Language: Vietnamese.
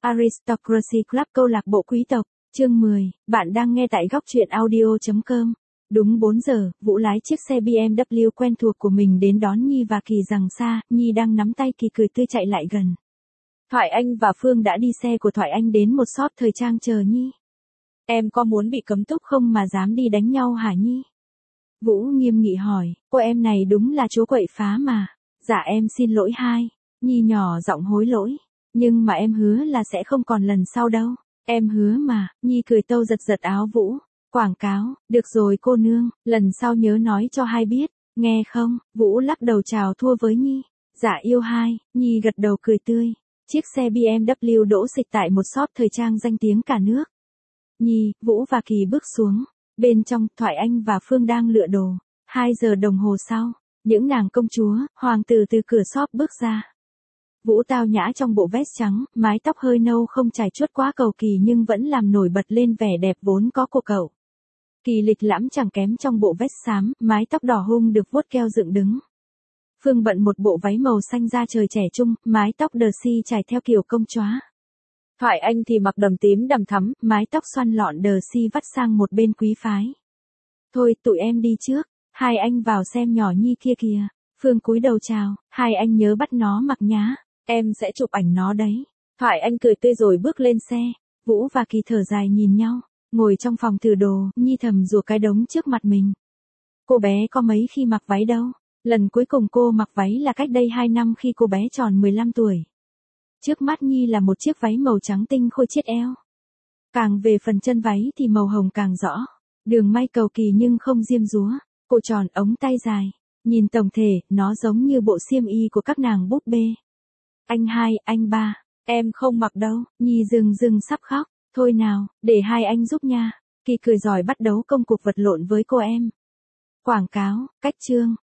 Aristocracy Club câu lạc bộ quý tộc, chương 10, bạn đang nghe tại góc truyện audio.com. Đúng 4 giờ, Vũ lái chiếc xe BMW quen thuộc của mình đến đón Nhi và Kỳ rằng xa, Nhi đang nắm tay Kỳ cười tươi chạy lại gần. Thoại Anh và Phương đã đi xe của Thoại Anh đến một shop thời trang chờ Nhi. Em có muốn bị cấm túc không mà dám đi đánh nhau hả Nhi? Vũ nghiêm nghị hỏi, cô em này đúng là chúa quậy phá mà. Dạ em xin lỗi hai. Nhi nhỏ giọng hối lỗi. Nhưng mà em hứa là sẽ không còn lần sau đâu. Em hứa mà, Nhi cười tâu giật giật áo Vũ. Quảng cáo, được rồi cô nương, lần sau nhớ nói cho hai biết, nghe không? Vũ lắc đầu chào thua với Nhi. Dạ yêu hai, Nhi gật đầu cười tươi. Chiếc xe BMW đỗ xịch tại một shop thời trang danh tiếng cả nước. Nhi, Vũ và Kỳ bước xuống. Bên trong, Thoại Anh và Phương đang lựa đồ. 2 giờ đồng hồ sau, những nàng công chúa, hoàng tử từ cửa shop bước ra. Vũ tao nhã trong bộ vest trắng, mái tóc hơi nâu không chải chuốt quá cầu kỳ nhưng vẫn làm nổi bật lên vẻ đẹp vốn có của cậu. Kỳ lịch lãm chẳng kém trong bộ vest xám, mái tóc đỏ hung được vuốt keo dựng đứng. Phương bận một bộ váy màu xanh da trời trẻ trung, mái tóc đờ si trải theo kiểu công chóa. Thoại Anh thì mặc đầm tím đằm thắm, mái tóc xoăn lọn đờ si vắt sang một bên quý phái. Thôi, tụi em đi trước, hai anh vào xem nhỏ Nhi kia kìa. Phương cúi đầu chào, hai anh nhớ bắt nó mặc nhá, em sẽ chụp ảnh nó đấy. Thoại Anh cười tươi rồi bước lên xe. Vũ và Kỳ thở dài nhìn nhau, ngồi trong phòng thử đồ, Nhi thầm rủa cái đống trước mặt mình. Cô bé có mấy khi mặc váy đâu, lần cuối cùng cô mặc váy là cách đây 2 năm khi cô bé tròn 15 tuổi. Trước mắt Nhi là một chiếc váy màu trắng tinh khôi chiết eo. Càng về phần chân váy thì màu hồng càng rõ. Đường may cầu kỳ nhưng không diêm dúa. Cổ tròn ống tay dài. Nhìn tổng thể, nó giống như bộ xiêm y của các nàng búp bê. Anh hai, anh ba, em không mặc đâu. Nhi dừng sắp khóc. Thôi nào, để hai anh giúp nha. Kỳ cười giỏi bắt đấu công cuộc vật lộn với cô em. Quảng cáo, cách chương.